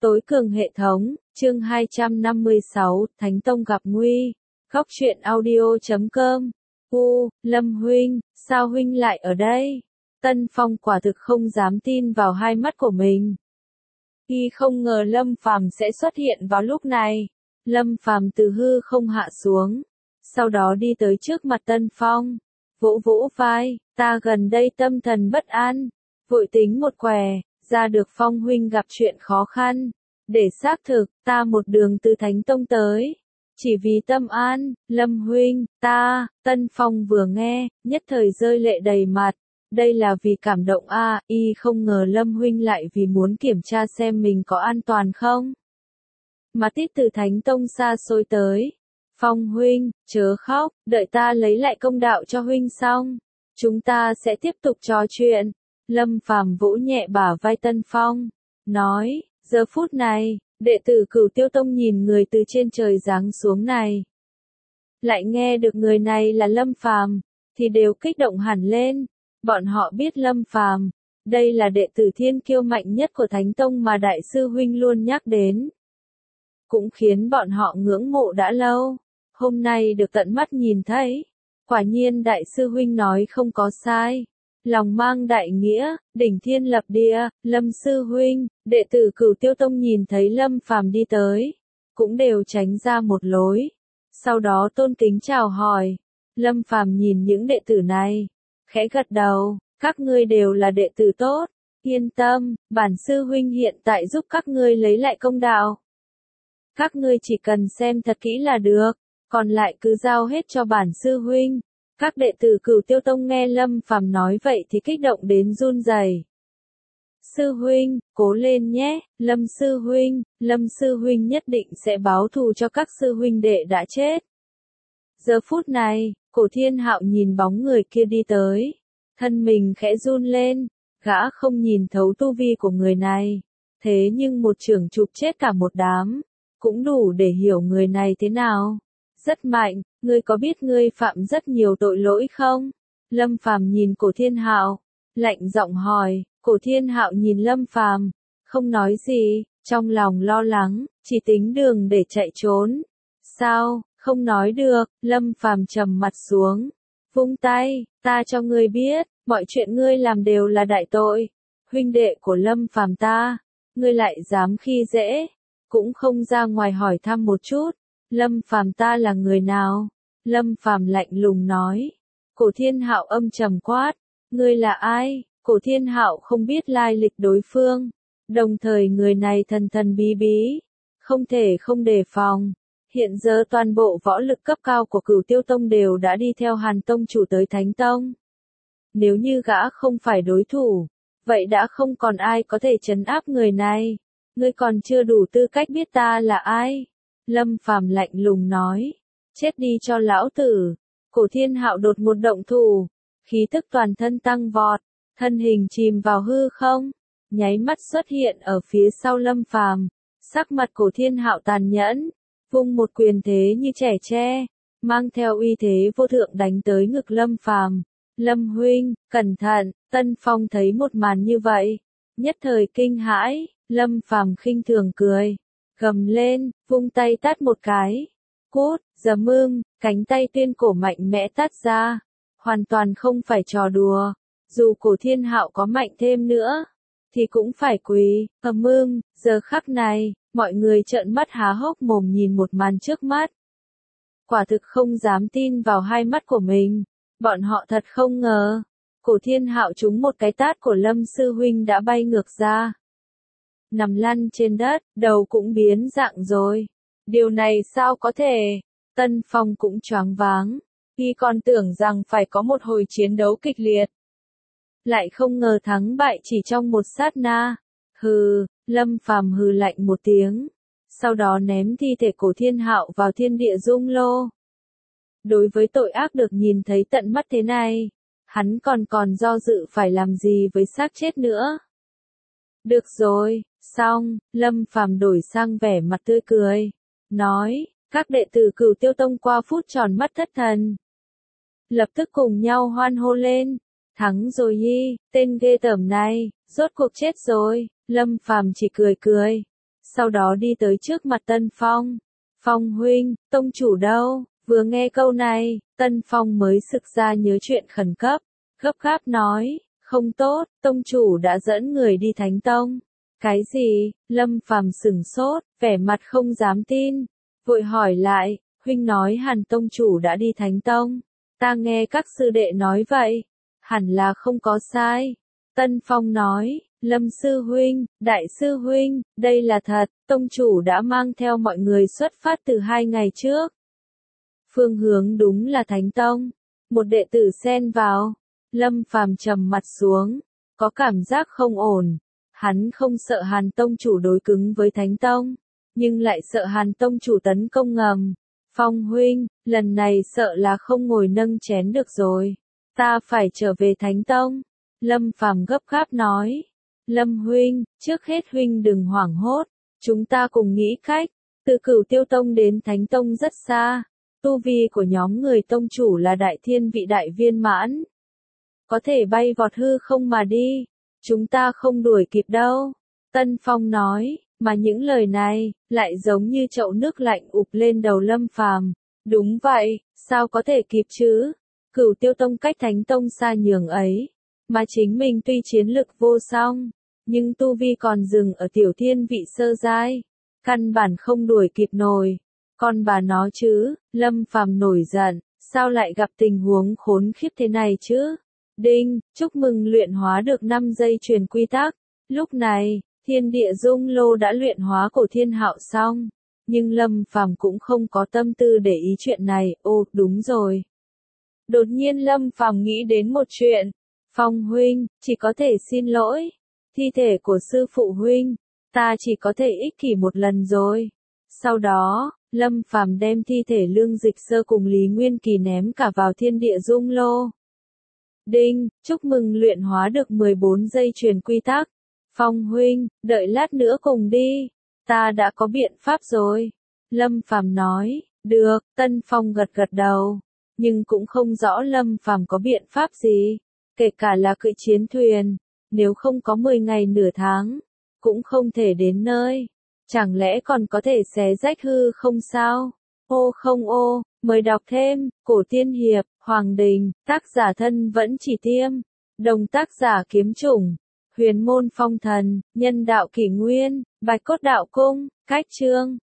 Tối cường hệ thống, chương 256, Thánh Tông gặp nguy. Góc truyện audio.com. Lâm huynh, sao huynh lại ở đây? Tân Phong quả thực không dám tin vào hai mắt của mình. Y không ngờ Lâm Phàm sẽ xuất hiện vào lúc này. Lâm Phàm từ hư không hạ xuống, sau đó đi tới trước mặt Tân Phong, vỗ vỗ vai, ta gần đây tâm thần bất an, vội tính một quẻ, ra được Phong huynh gặp chuyện khó khăn. Để xác thực, ta một đường từ Thánh Tông tới, chỉ vì tâm an, Lâm huynh, Tân Phong vừa nghe, nhất thời rơi lệ đầy mặt. Đây là vì cảm động y không ngờ Lâm huynh lại vì muốn kiểm tra xem mình có an toàn không. Mà tít từ Thánh Tông xa xôi tới. Phong huynh, chớ khóc, đợi ta lấy lại công đạo cho huynh xong, chúng ta sẽ tiếp tục trò chuyện. Lâm Phàm vỗ nhẹ bả vai Tân Phong, nói, giờ phút này, đệ tử Cửu Tiêu Tông nhìn người từ trên trời giáng xuống này. Lại nghe được người này là Lâm Phàm, thì đều kích động hẳn lên. Bọn họ biết Lâm Phàm, đây là đệ tử thiên kiêu mạnh nhất của Thánh Tông mà Đại sư huynh luôn nhắc đến. Cũng khiến bọn họ ngưỡng mộ đã lâu, hôm nay được tận mắt nhìn thấy. Quả nhiên Đại sư huynh nói không có sai. Lòng mang đại nghĩa, đỉnh thiên lập địa, Lâm sư huynh, đệ tử Cửu Tiêu Tông nhìn thấy Lâm Phàm đi tới, cũng đều tránh ra một lối. Sau đó tôn kính chào hỏi. Lâm Phàm nhìn những đệ tử này, khẽ gật đầu, các ngươi đều là đệ tử tốt, yên tâm, bản sư huynh hiện tại giúp các ngươi lấy lại công đạo. Các ngươi chỉ cần xem thật kỹ là được, còn lại cứ giao hết cho bản sư huynh. Các đệ tử Cửu Tiêu Tông nghe Lâm Phàm nói vậy thì kích động đến run rẩy. Sư huynh, cố lên nhé, Lâm sư huynh nhất định sẽ báo thù cho các sư huynh đệ đã chết. Giờ phút này, Cổ Thiên Hạo nhìn bóng người kia đi tới, thân mình khẽ run lên, gã không nhìn thấu tu vi của người này, thế nhưng một chưởng chụp chết cả một đám, cũng đủ để hiểu người này thế nào. Rất mạnh, ngươi có biết ngươi phạm rất nhiều tội lỗi không? Lâm Phàm nhìn Cổ Thiên Hạo, lạnh giọng hỏi. Cổ Thiên Hạo nhìn Lâm Phàm, không nói gì, trong lòng lo lắng, chỉ tính đường để chạy trốn. Sao, không nói được, Lâm Phàm trầm mặt xuống, vung tay, ta cho ngươi biết, mọi chuyện ngươi làm đều là đại tội. Huynh đệ của Lâm Phàm ta, ngươi lại dám khi dễ, cũng không ra ngoài hỏi thăm một chút. Lâm Phàm ta là người nào? Lâm Phàm lạnh lùng nói. Cổ Thiên Hạo âm trầm quát, ngươi là ai? Cổ Thiên Hạo không biết lai lịch đối phương, đồng thời người này thần thần bí bí, không thể không đề phòng. Hiện giờ toàn bộ võ lực cấp cao của Cửu Tiêu Tông đều đã đi theo Hàn Tông chủ tới Thánh Tông. Nếu như gã không phải đối thủ, vậy đã không còn ai có thể trấn áp người này. Ngươi còn chưa đủ tư cách biết ta là ai. Lâm Phàm lạnh lùng nói, chết đi cho lão tử. Cổ Thiên Hạo đột một động thủ, khí tức toàn thân tăng vọt, thân hình chìm vào hư không, nháy mắt xuất hiện ở phía sau Lâm Phàm. Sắc mặt Cổ Thiên Hạo tàn nhẫn, vung một quyền thế như trẻ tre, mang theo uy thế vô thượng đánh tới ngực Lâm Phàm. Lâm huynh, cẩn thận. Tân Phong thấy một màn như vậy, nhất thời kinh hãi. Lâm Phàm khinh thường cười, gầm lên, vung tay tát một cái. Cút, cánh tay tuyên cổ mạnh mẽ tát ra, hoàn toàn không phải trò đùa. Dù Cổ Thiên Hạo có mạnh thêm nữa, thì cũng phải quỳ. Giờ khắc này, mọi người trợn mắt há hốc mồm nhìn một màn trước mắt. Quả thực không dám tin vào hai mắt của mình. Bọn họ thật không ngờ, Cổ Thiên Hạo trúng một cái tát của Lâm sư huynh đã bay ngược ra. Nằm lăn trên đất, đầu cũng biến dạng rồi. Điều này sao có thể? Tân Phong cũng choáng váng, y còn tưởng rằng phải có một hồi chiến đấu kịch liệt. Lại không ngờ thắng bại chỉ trong một sát na. Hừ, Lâm Phàm hừ lạnh một tiếng, sau đó ném thi thể Cổ Thiên Hạo vào thiên địa dung lô. Đối với tội ác được nhìn thấy tận mắt thế này, hắn còn do dự phải làm gì với xác chết nữa. Được rồi, xong, Lâm Phàm đổi sang vẻ mặt tươi cười, nói, các đệ tử Cửu Tiêu Tông qua phút tròn mắt thất thần. Lập tức cùng nhau hoan hô lên, thắng rồi tên ghê tởm này, rốt cuộc chết rồi. Lâm Phàm chỉ cười cười, sau đó đi tới trước mặt Tân Phong. Phong huynh, tông chủ đâu? Vừa nghe câu này, Tân Phong mới sực ra nhớ chuyện khẩn cấp, gấp gáp nói, không tốt, tông chủ đã dẫn người đi Thánh Tông. Cái gì? Lâm Phàm sửng sốt, vẻ mặt không dám tin, vội hỏi lại, huynh nói Hàn tông chủ đã đi Thánh Tông, ta nghe các sư đệ nói vậy, hẳn là không có sai. Tân Phong nói, Lâm sư huynh, đại sư huynh, đây là thật, tông chủ đã mang theo mọi người xuất phát từ 2 ngày trước. Phương hướng đúng là Thánh Tông. Một đệ tử xen vào. Lâm Phàm trầm mặt xuống, có cảm giác không ổn. Hắn không sợ Hàn tông chủ đối cứng với Thánh Tông, nhưng lại sợ Hàn tông chủ tấn công ngầm. Phong huynh, lần này sợ là không ngồi nâng chén được rồi. Ta phải trở về Thánh Tông. Lâm Phàm gấp gáp nói. Lâm huynh, trước hết huynh đừng hoảng hốt. Chúng ta cùng nghĩ cách. Từ Cửu Tiêu Tông đến Thánh Tông rất xa. Tu vi của nhóm người tông chủ là đại thiên vị đại viên mãn. Có thể bay vọt hư không mà đi. Chúng ta không đuổi kịp đâu. Tân Phong nói, mà những lời này, lại giống như chậu nước lạnh ụp lên đầu Lâm Phàm. Đúng vậy, sao có thể kịp chứ? Cửu Tiêu Tông cách Thánh Tông xa nhường ấy. Mà chính mình tuy chiến lực vô song, nhưng tu vi còn dừng ở tiểu thiên vị sơ giai. Căn bản không đuổi kịp nổi. Con bà nó chứ, Lâm Phàm nổi giận, sao lại gặp tình huống khốn khiếp thế này chứ? Đinh, chúc mừng luyện hóa được 5 dây chuyền quy tắc. Lúc này, thiên địa dung lô đã luyện hóa cổ thiên hạo xong. Nhưng Lâm Phàm cũng không có tâm tư để ý chuyện này, ô, đúng rồi. Đột nhiên Lâm Phàm nghĩ đến một chuyện. Phong huynh, chỉ có thể xin lỗi. Thi thể của sư phụ huynh, ta chỉ có thể ích kỷ một lần rồi. Sau đó, Lâm Phàm đem thi thể Lương Dịch Sơ cùng Lý Nguyên Kỳ ném cả vào thiên địa dung lô. Đinh, chúc mừng luyện hóa được 14 dây chuyền quy tắc. Phong huynh, đợi lát nữa cùng đi. Ta đã có biện pháp rồi. Lâm Phàm nói, được, Tân Phong gật gật đầu. Nhưng cũng không rõ Lâm Phàm có biện pháp gì. Kể cả là cưỡi chiến thuyền. Nếu không có 10 ngày nửa tháng, cũng không thể đến nơi. Chẳng lẽ còn có thể xé rách hư không sao? Ô không ô, mời đọc thêm, Cổ Tiên Hiệp, Hoàng Đình, tác giả thân vẫn chỉ tiêm, đồng tác giả kiếm chủng, Huyền Môn Phong Thần, Nhân Đạo Kỷ Nguyên, Bạch Cốt Đạo Cung, cách chương.